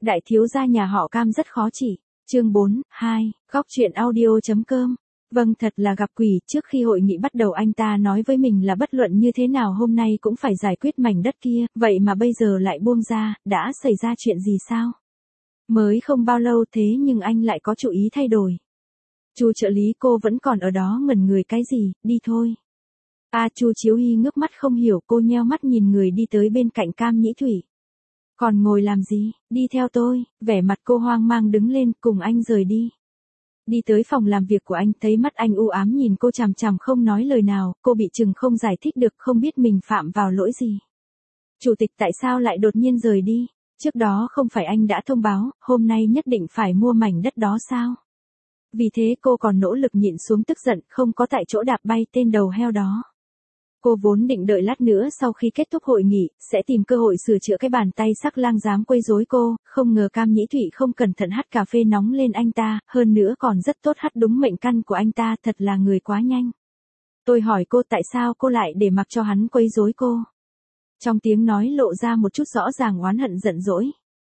Đại thiếu gia nhà họ Cam rất khó chỉ. Chương 4, 2, góc truyện audio.com. Vâng, thật là gặp quỷ, trước khi hội nghị bắt đầu anh ta nói với mình là bất luận như thế nào hôm nay cũng phải giải quyết mảnh đất kia, vậy mà bây giờ lại buông ra, đã xảy ra chuyện gì sao? Mới không bao lâu thế nhưng anh lại có chủ ý thay đổi. Chu trợ lý, cô vẫn còn ở đó ngẩn người cái gì, đi thôi. Chu Chiếu Hy ngước mắt không hiểu, cô nheo mắt nhìn người đi tới bên cạnh Cam Nhĩ Thủy. Còn ngồi làm gì, đi theo tôi, vẻ mặt cô hoang mang đứng lên, cùng anh rời đi. Đi tới phòng làm việc của anh, thấy mắt anh u ám nhìn cô chằm chằm không nói lời nào, cô bị chừng không giải thích được, không biết mình phạm vào lỗi gì. Chủ tịch tại sao lại đột nhiên rời đi, trước đó không phải anh đã thông báo, hôm nay nhất định phải mua mảnh đất đó sao? Vì thế cô còn nỗ lực nhịn xuống tức giận, không có tại chỗ đạp bay tên đầu heo đó. Cô vốn định đợi lát nữa sau khi kết thúc hội nghị, sẽ tìm cơ hội sửa chữa cái bàn tay sắc lang dám quấy rối cô, không ngờ Cam Nhĩ Thụy không cẩn thận hắt cà phê nóng lên anh ta, hơn nữa còn rất tốt hắt đúng mệnh căn của anh ta, thật là người quá nhanh. Tôi hỏi cô tại sao cô lại để mặc cho hắn quấy rối cô. Trong tiếng nói lộ ra một chút rõ ràng oán hận giận dỗi.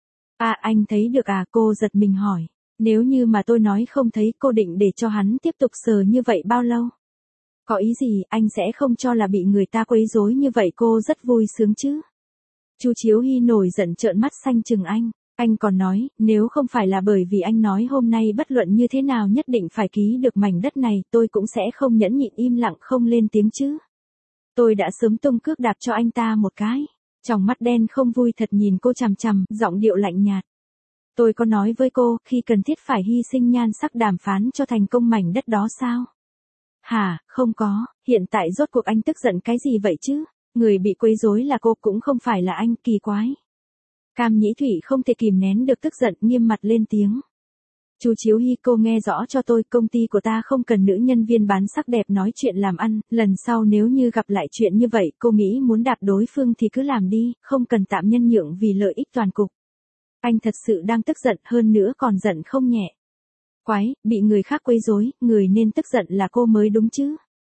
Anh thấy được cô giật mình hỏi. Nếu như mà tôi nói không thấy, cô định để cho hắn tiếp tục sờ như vậy bao lâu? Có ý gì, anh sẽ không cho là bị người ta quấy rối như vậy cô rất vui sướng chứ? Chu Chiếu Hy nổi giận trợn mắt xanh chừng anh còn nói, nếu không phải là bởi vì anh nói hôm nay bất luận như thế nào nhất định phải ký được mảnh đất này, tôi cũng sẽ không nhẫn nhịn im lặng không lên tiếng chứ. Tôi đã sớm tung cước đạp cho anh ta một cái. Tròng mắt đen không vui thật nhìn cô chằm chằm, giọng điệu lạnh nhạt. Tôi có nói với cô, khi cần thiết phải hy sinh nhan sắc đàm phán cho thành công mảnh đất đó sao? Hả, không có, hiện tại rốt cuộc anh tức giận cái gì vậy chứ? Người bị quấy rối là cô cũng không phải là anh, kỳ quái. Cam Nhĩ Thủy không thể kìm nén được tức giận, nghiêm mặt lên tiếng. Chu Chiếu Hy, cô nghe rõ cho tôi, công ty của ta không cần nữ nhân viên bán sắc đẹp nói chuyện làm ăn, lần sau nếu như gặp lại chuyện như vậy, cô nghĩ muốn đạp đối phương thì cứ làm đi, không cần tạm nhân nhượng vì lợi ích toàn cục. Anh thật sự đang tức giận, hơn nữa còn giận không nhẹ. Quái, bị người khác quấy rối, người nên tức giận là cô mới đúng chứ.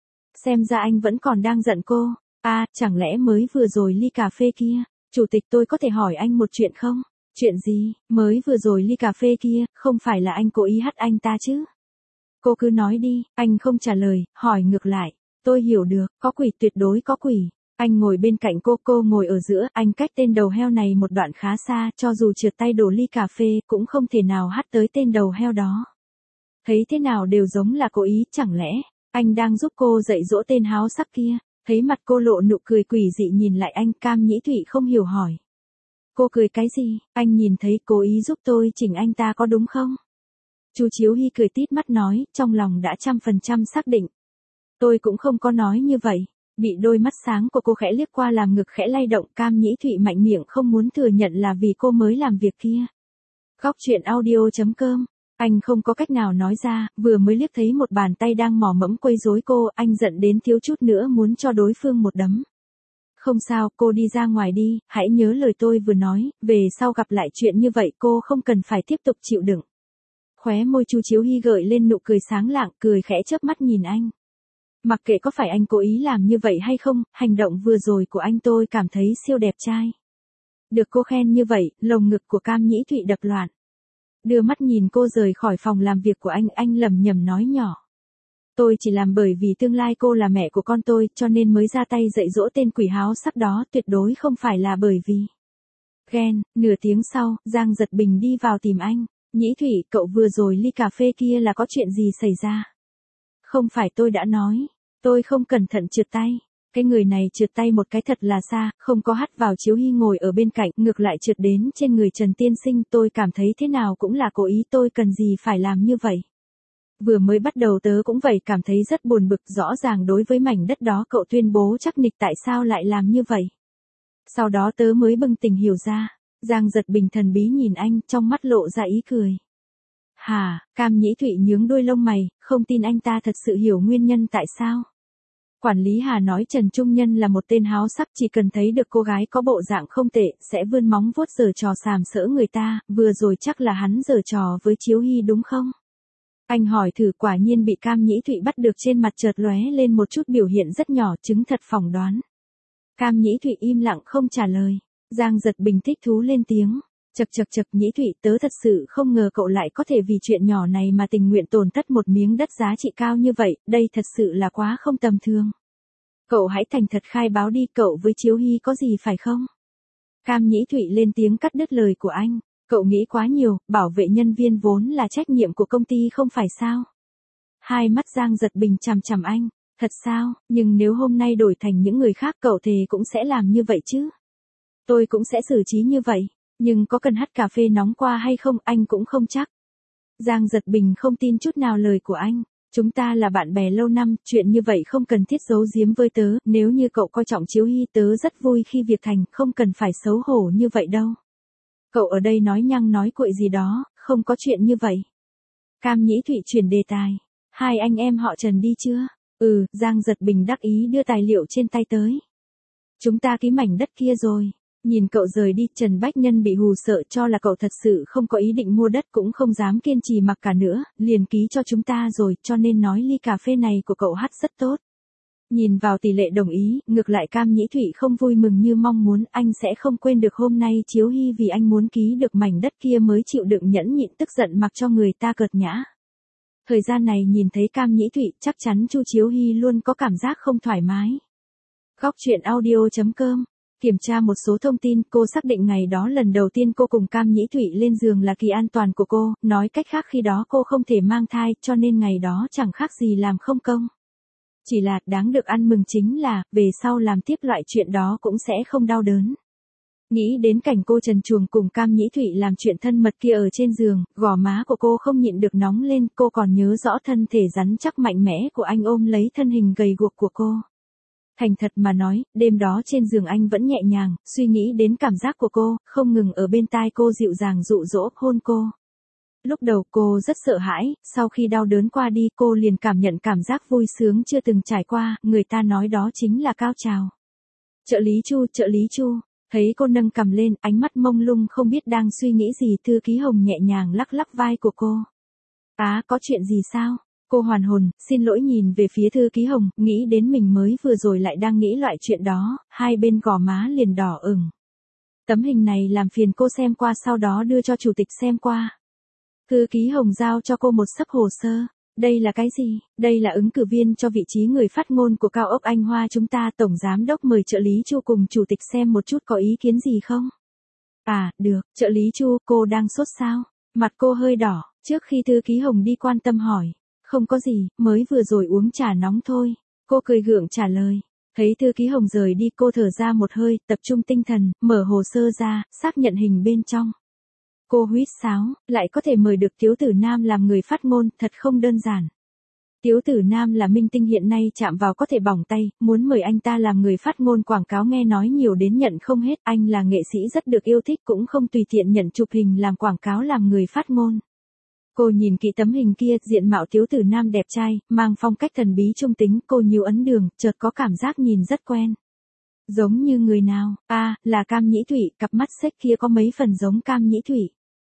Xem ra anh vẫn còn đang giận cô. Chẳng lẽ mới vừa rồi ly cà phê kia, chủ tịch tôi có thể hỏi anh một chuyện không? Chuyện gì, mới vừa rồi ly cà phê kia, không phải là anh cố ý hắt anh ta chứ? Cô cứ nói đi, anh không trả lời, hỏi ngược lại. Tôi hiểu được, có quỷ, tuyệt đối có quỷ. Anh ngồi bên cạnh cô ngồi ở giữa, anh cách tên đầu heo này một đoạn khá xa, cho dù trượt tay đổ ly cà phê, cũng không thể nào hắt tới tên đầu heo đó. Thấy thế nào đều giống là cố ý, chẳng lẽ, anh đang giúp cô dạy dỗ tên háo sắc kia, thấy mặt cô lộ nụ cười quỷ dị nhìn lại anh, Cam Nhĩ Thụy không hiểu hỏi. Cô cười cái gì, anh nhìn thấy cố ý giúp tôi chỉnh anh ta có đúng không? Chu Chiếu Hy cười tít mắt nói, trong lòng đã 100% xác định. Tôi cũng không có nói như vậy. Bị đôi mắt sáng của cô khẽ liếc qua làm ngực khẽ lay động, Cam Nhĩ Thụy mạnh miệng không muốn thừa nhận là vì cô mới làm việc kia. Góc truyện audio.com. Anh không có cách nào nói ra, vừa mới liếc thấy một bàn tay đang mò mẫm quấy rối cô, anh giận đến thiếu chút nữa muốn cho đối phương một đấm. Không sao, cô đi ra ngoài đi, hãy nhớ lời tôi vừa nói, về sau gặp lại chuyện như vậy cô không cần phải tiếp tục chịu đựng. Khóe môi Chu Chiếu Hy gợi lên nụ cười sáng lạng, cười khẽ chớp mắt nhìn anh. Mặc kệ có phải anh cố ý làm như vậy hay không, hành động vừa rồi của anh tôi cảm thấy siêu đẹp trai. Được cô khen như vậy, lồng ngực của Cam Nhĩ Thụy đập loạn. Đưa mắt nhìn cô rời khỏi phòng làm việc của anh lẩm nhẩm nói nhỏ. Tôi chỉ làm bởi vì tương lai cô là mẹ của con tôi, cho nên mới ra tay dạy dỗ tên quỷ háo sắc đó, tuyệt đối không phải là bởi vì ghen. Nửa tiếng sau, Giang Giật Bình đi vào tìm anh. Nhĩ Thụy, cậu vừa rồi ly cà phê kia là có chuyện gì xảy ra? Không phải tôi đã nói, tôi không cẩn thận trượt tay. Cái người này trượt tay một cái thật là xa, không có hắt vào Chiếu Hy ngồi ở bên cạnh, ngược lại trượt đến trên người Trần Tiên Sinh, tôi cảm thấy thế nào cũng là cố ý, tôi cần gì phải làm như vậy. Vừa mới bắt đầu tớ cũng vậy, cảm thấy rất buồn bực, rõ ràng đối với mảnh đất đó cậu tuyên bố chắc nịch, tại sao lại làm như vậy. Sau đó tớ mới bừng tỉnh hiểu ra. Giang Giật Bình thần bí nhìn anh, trong mắt lộ ra ý cười. Hả, Cam Nhĩ Thụy nhướng đôi lông mày, không tin anh ta thật sự hiểu nguyên nhân tại sao. Quản lý Hà nói Trần Trung Nhân là một tên háo sắc, chỉ cần thấy được cô gái có bộ dạng không tệ, sẽ vươn móng vuốt giở trò sàm sỡ người ta, vừa rồi chắc là hắn giở trò với Chiếu Hy đúng không? Anh hỏi thử, quả nhiên bị Cam Nhĩ Thụy bắt được, trên mặt chợt lóe lên một chút biểu hiện rất nhỏ, chứng thật phỏng đoán. Cam Nhĩ Thụy im lặng không trả lời. Giang Giật Bình thích thú lên tiếng. Chậc, Nhĩ Thụy, tớ thật sự không ngờ cậu lại có thể vì chuyện nhỏ này mà tình nguyện tổn thất một miếng đất giá trị cao như vậy, đây thật sự là quá không tầm thường. Cậu hãy thành thật khai báo đi, cậu với Chiếu Hy có gì phải không? Cam Nhĩ Thụy lên tiếng cắt đứt lời của anh. Cậu nghĩ quá nhiều, bảo vệ nhân viên vốn là trách nhiệm của công ty không phải sao? Hai mắt Giang Giật Bình chằm chằm anh. Thật sao, nhưng nếu hôm nay đổi thành những người khác cậu thề cũng sẽ làm như vậy chứ? Tôi cũng sẽ xử trí như vậy, nhưng có cần hắt cà phê nóng qua hay không anh cũng không chắc. Giang Giật Bình không tin chút nào lời của anh. Chúng ta là bạn bè lâu năm, chuyện như vậy không cần thiết giấu giếm với tớ, nếu như cậu coi trọng Chiếu Hy tớ rất vui khi việc thành, không cần phải xấu hổ như vậy đâu. Cậu ở đây nói nhăng nói cuội gì đó, không có chuyện như vậy. Cam Nhĩ Thụy chuyển đề tài. Hai anh em họ Trần đi chưa? Giang Giật Bình đắc ý đưa tài liệu trên tay tới. Chúng ta ký mảnh đất kia rồi. Nhìn cậu rời đi, Trần Bách Nhân bị hù sợ cho là cậu thật sự không có ý định mua đất cũng không dám kiên trì mặc cả nữa, liền ký cho chúng ta rồi, cho nên nói ly cà phê này của cậu hắt rất tốt. Nhìn vào tỷ lệ đồng ý, ngược lại Cam Nhĩ Thụy không vui mừng như mong muốn, anh sẽ không quên được hôm nay Chiếu Hy vì anh muốn ký được mảnh đất kia mới chịu đựng nhẫn nhịn tức giận mặc cho người ta cợt nhã. Thời gian này nhìn thấy Cam Nhĩ Thụy, chắc chắn Chu Chiếu Hy luôn có cảm giác không thoải mái. Góc truyện audio.com. Kiểm tra một số thông tin, cô xác định ngày đó lần đầu tiên cô cùng Cam Nhĩ Thụy lên giường là kỳ an toàn của cô, nói cách khác khi đó cô không thể mang thai, cho nên ngày đó chẳng khác gì làm không công. Chỉ là, đáng được ăn mừng chính là, về sau làm tiếp loại chuyện đó cũng sẽ không đau đớn. Nghĩ đến cảnh cô trần truồng cùng Cam Nhĩ Thụy làm chuyện thân mật kia ở trên giường, gò má của cô không nhịn được nóng lên, cô còn nhớ rõ thân thể rắn chắc mạnh mẽ của anh ôm lấy thân hình gầy guộc của cô. Thành thật mà nói, đêm đó trên giường anh vẫn nhẹ nhàng, suy nghĩ đến cảm giác của cô, không ngừng ở bên tai cô dịu dàng dụ dỗ, hôn cô. Lúc đầu cô rất sợ hãi, sau khi đau đớn qua đi cô liền cảm nhận cảm giác vui sướng chưa từng trải qua, người ta nói đó chính là cao trào. Trợ lý Chu, thấy cô nâng cằm lên, ánh mắt mông lung không biết đang suy nghĩ gì, Thư Ký Hồng nhẹ nhàng lắc lắc vai của cô. Có chuyện gì sao? Cô hoàn hồn, xin lỗi nhìn về phía Thư Ký Hồng, nghĩ đến mình mới vừa rồi lại đang nghĩ loại chuyện đó, hai bên gò má liền đỏ ửng. Tấm hình này làm phiền cô xem qua sau đó đưa cho chủ tịch xem qua. Thư Ký Hồng giao cho cô một xấp hồ sơ. Đây là cái gì? Đây là ứng cử viên cho vị trí người phát ngôn của Cao ốc Anh Hoa chúng ta, tổng giám đốc mời trợ lý Chu cùng chủ tịch xem một chút, có ý kiến gì không? Được, trợ lý Chu, cô đang sốt sao? Mặt cô hơi đỏ, trước khi Thư Ký Hồng đi quan tâm hỏi. Không có gì, mới vừa rồi uống trà nóng thôi. Cô cười gượng trả lời. Thấy Thư Ký Hồng rời đi cô thở ra một hơi, tập trung tinh thần, mở hồ sơ ra, xác nhận hình bên trong. Cô huýt sáo, lại có thể mời được Tiếu Tử Nam làm người phát ngôn, thật không đơn giản. Tiếu Tử Nam là minh tinh hiện nay chạm vào có thể bỏng tay, muốn mời anh ta làm người phát ngôn quảng cáo nghe nói nhiều đến nhận không hết, anh là nghệ sĩ rất được yêu thích cũng không tùy tiện nhận chụp hình làm quảng cáo làm người phát ngôn. Cô nhìn kỹ tấm hình kia, diện mạo Tiếu Tử Nam đẹp trai, mang phong cách thần bí trung tính, cô nhíu ấn đường, chợt có cảm giác nhìn rất quen. Giống như người nào? Là Cam Nhĩ Thụy, cặp mắt xếch kia có mấy phần giống Cam Nhĩ Thụy.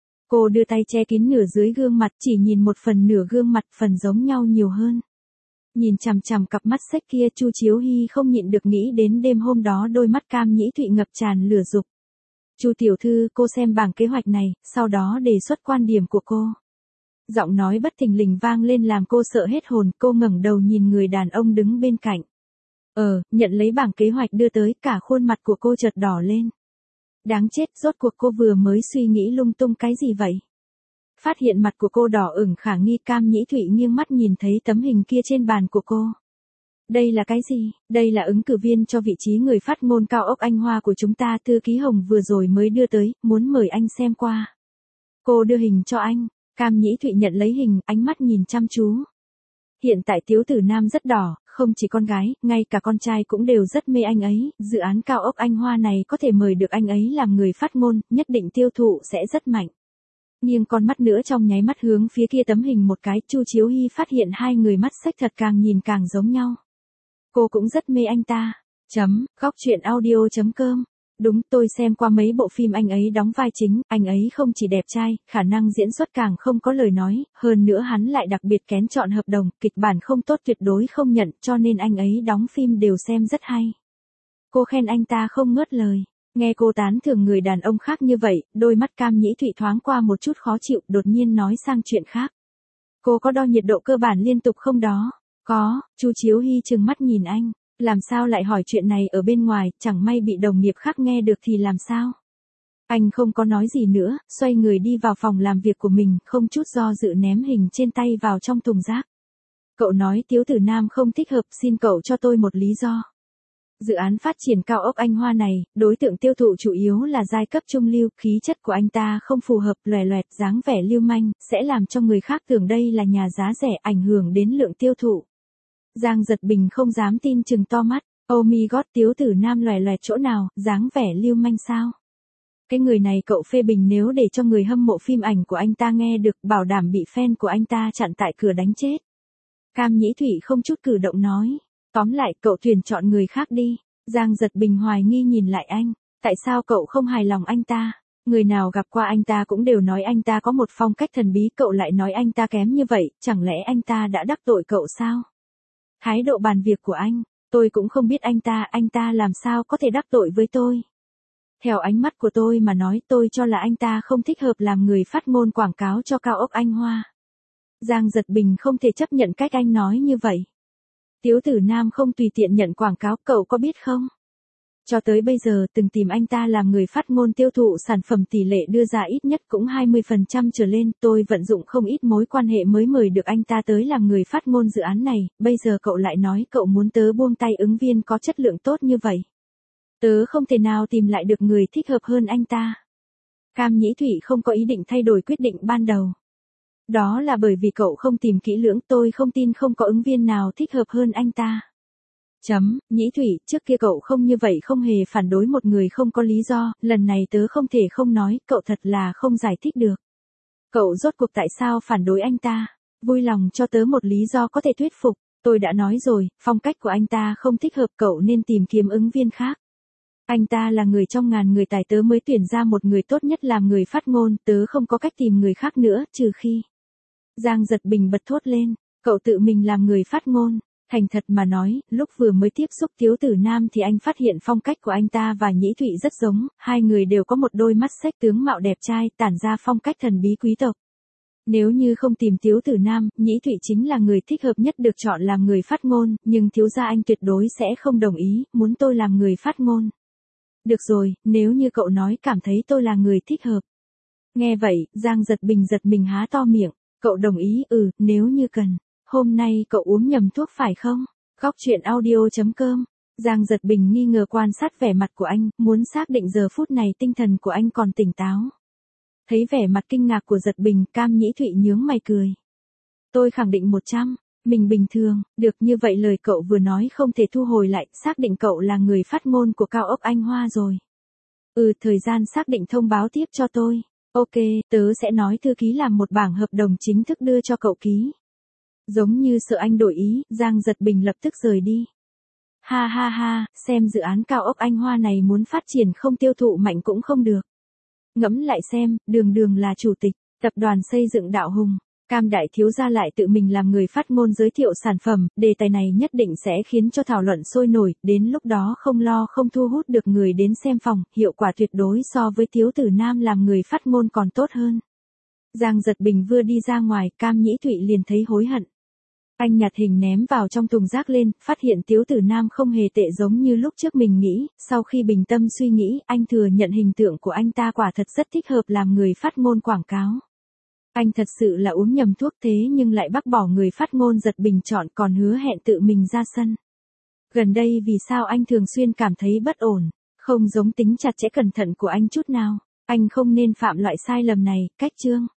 Cô đưa tay che kín nửa dưới gương mặt, chỉ nhìn một phần nửa gương mặt, phần giống nhau nhiều hơn. Nhìn chằm chằm cặp mắt xếch kia, Chu Chiếu Hy không nhịn được nghĩ đến đêm hôm đó đôi mắt Cam Nhĩ Thụy ngập tràn lửa dục. Chu tiểu thư, cô xem bảng kế hoạch này, sau đó đề xuất quan điểm của cô. Giọng nói bất thình lình vang lên làm cô sợ hết hồn, cô ngẩng đầu nhìn người đàn ông đứng bên cạnh. Nhận lấy bảng kế hoạch đưa tới, cả khuôn mặt của cô chợt đỏ lên. Đáng chết, rốt cuộc cô vừa mới suy nghĩ lung tung cái gì vậy? Phát hiện mặt của cô đỏ ửng khả nghi, Cam Nhĩ Thụy nghiêng mắt nhìn thấy tấm hình kia trên bàn của cô. Đây là cái gì? Đây là ứng cử viên cho vị trí người phát ngôn Cao ốc Anh Hoa của chúng ta, Thư Ký Hồng vừa rồi mới đưa tới, muốn mời anh xem qua. Cô đưa hình cho anh. Cam Nhĩ Thụy nhận lấy hình, ánh mắt nhìn chăm chú. Hiện tại Tiếu Tử Nam rất đỏ, không chỉ con gái, ngay cả con trai cũng đều rất mê anh ấy, dự án Cao ốc Anh Hoa này có thể mời được anh ấy làm người phát ngôn, nhất định tiêu thụ sẽ rất mạnh. Nghiêng con mắt nữa trong nháy mắt hướng phía kia tấm hình một cái, Chu Chiếu Hy phát hiện hai người mắt xếch thật càng nhìn càng giống nhau. Cô cũng rất mê anh ta. Góc truyện audio.com. Đúng, tôi xem qua mấy bộ phim anh ấy đóng vai chính, anh ấy không chỉ đẹp trai, khả năng diễn xuất càng không có lời nói, hơn nữa hắn lại đặc biệt kén chọn hợp đồng, kịch bản không tốt tuyệt đối không nhận, cho nên anh ấy đóng phim đều xem rất hay. Cô khen anh ta không ngớt lời. Nghe cô tán thưởng người đàn ông khác như vậy, đôi mắt Cam Nhĩ Thụy thoáng qua một chút khó chịu, đột nhiên nói sang chuyện khác. Cô có đo nhiệt độ cơ bản liên tục không đó? Có, Chu Chiếu Hy trừng mắt nhìn anh, làm sao lại hỏi chuyện này ở bên ngoài, chẳng may bị đồng nghiệp khác nghe được thì làm sao? Anh không có nói gì nữa, xoay người đi vào phòng làm việc của mình, không chút do dự ném hình trên tay vào trong thùng rác. Cậu nói Tiếu Tử Nam không thích hợp, xin cậu cho tôi một lý do. Dự án phát triển cao ốc Anh Hoa này, đối tượng tiêu thụ chủ yếu là giai cấp trung lưu, khí chất của anh ta không phù hợp, loè loẹt, dáng vẻ lưu manh, sẽ làm cho người khác tưởng đây là nhà giá rẻ, ảnh hưởng đến lượng tiêu thụ. Giang Giật Bình không dám tin, trừng to mắt, oh my god, Tiếu Tử Nam loè loẹt chỗ nào, dáng vẻ lưu manh sao? Cái người này cậu phê bình nếu để cho người hâm mộ phim ảnh của anh ta nghe được, bảo đảm bị fan của anh ta chặn tại cửa đánh chết. Cam Nhĩ Thụy không chút cử động nói. Tóm lại, cậu tuyển chọn người khác đi. Giang Giật Bình hoài nghi nhìn lại anh. Tại sao cậu không hài lòng anh ta? Người nào gặp qua anh ta cũng đều nói anh ta có một phong cách thần bí, cậu lại nói anh ta kém như vậy, chẳng lẽ anh ta đã đắc tội cậu sao? Thái độ bàn việc của anh, tôi cũng không biết anh ta làm sao có thể đắc tội với tôi. Theo ánh mắt của tôi mà nói, tôi cho là anh ta không thích hợp làm người phát ngôn quảng cáo cho cao ốc Anh Hoa. Giang Giật Bình không thể chấp nhận cách anh nói như vậy. Tiếu Tử Nam không tùy tiện nhận quảng cáo, cậu có biết không? Cho tới bây giờ từng tìm anh ta làm người phát ngôn tiêu thụ sản phẩm, tỷ lệ đưa ra ít nhất cũng 20% trở lên, tôi vận dụng không ít mối quan hệ mới mời được anh ta tới làm người phát ngôn dự án này, bây giờ cậu lại nói cậu muốn tớ buông tay ứng viên có chất lượng tốt như vậy. Tớ không thể nào tìm lại được người thích hợp hơn anh ta. Cam Nhĩ Thụy không có ý định thay đổi quyết định ban đầu. Đó là bởi vì cậu không tìm kỹ lưỡng, tôi không tin không có ứng viên nào thích hợp hơn anh ta. Nhĩ Thụy, trước kia cậu không như vậy, không hề phản đối một người không có lý do, lần này tớ không thể không nói, cậu thật là không giải thích được. Cậu rốt cuộc tại sao phản đối anh ta? Vui lòng cho tớ một lý do có thể thuyết phục, tôi đã nói rồi, phong cách của anh ta không thích hợp, cậu nên tìm kiếm ứng viên khác. Anh ta là người trong ngàn người tài, tớ mới tuyển ra một người tốt nhất làm người phát ngôn, tớ không có cách tìm người khác nữa, trừ khi. Giang Giật Bình bật thốt lên, cậu tự mình làm người phát ngôn. Thành thật mà nói, lúc vừa mới tiếp xúc Tiếu Tử Nam thì anh phát hiện phong cách của anh ta và Nhĩ Thụy rất giống, hai người đều có một đôi mắt xếch, tướng mạo đẹp trai, tản ra phong cách thần bí quý tộc. Nếu như không tìm Tiếu Tử Nam, Nhĩ Thụy chính là người thích hợp nhất được chọn làm người phát ngôn, nhưng thiếu gia anh tuyệt đối sẽ không đồng ý, muốn tôi làm người phát ngôn. Được rồi, nếu như cậu nói cảm thấy tôi là người thích hợp. Nghe vậy, Giang Giật Bình giật mình há to miệng, cậu đồng ý, nếu như cần. Hôm nay cậu uống nhầm thuốc phải không? Góc chuyện audio.com. Giang Giật Bình nghi ngờ quan sát vẻ mặt của anh, muốn xác định giờ phút này tinh thần của anh còn tỉnh táo. Thấy vẻ mặt kinh ngạc của Giật Bình, Cam Nhĩ Thụy nhướng mày cười. Tôi khẳng định 100, mình bình thường, được như vậy lời cậu vừa nói không thể thu hồi lại, xác định cậu là người phát ngôn của cao ốc Anh Hoa rồi. Thời gian xác định thông báo tiếp cho tôi. Ok, tớ sẽ nói thư ký làm một bảng hợp đồng chính thức đưa cho cậu ký. Giống như sợ anh đổi ý, Giang Giật Bình lập tức rời đi. Ha ha ha, xem dự án cao ốc Anh Hoa này muốn phát triển không tiêu thụ mạnh cũng không được. Ngẫm lại xem, đường đường là chủ tịch, tập đoàn xây dựng Đạo Hùng, Cam đại thiếu gia lại tự mình làm người phát ngôn giới thiệu sản phẩm, đề tài này nhất định sẽ khiến cho thảo luận sôi nổi, đến lúc đó không lo không thu hút được người đến xem phòng, hiệu quả tuyệt đối so với Tiếu Tử Nam làm người phát ngôn còn tốt hơn. Giang Giật Bình vừa đi ra ngoài, Cam Nhĩ Thụy liền thấy hối hận. Anh nhặt hình ném vào trong thùng rác lên, phát hiện Tiếu Tử Nam không hề tệ giống như lúc trước mình nghĩ, sau khi bình tâm suy nghĩ, anh thừa nhận hình tượng của anh ta quả thật rất thích hợp làm người phát ngôn quảng cáo. Anh thật sự là uống nhầm thuốc thế nhưng lại bác bỏ người phát ngôn Giật Bình chọn, còn hứa hẹn tự mình ra sân. Gần đây vì sao anh thường xuyên cảm thấy bất ổn, không giống tính chặt chẽ cẩn thận của anh chút nào, anh không nên phạm loại sai lầm này, cách chương.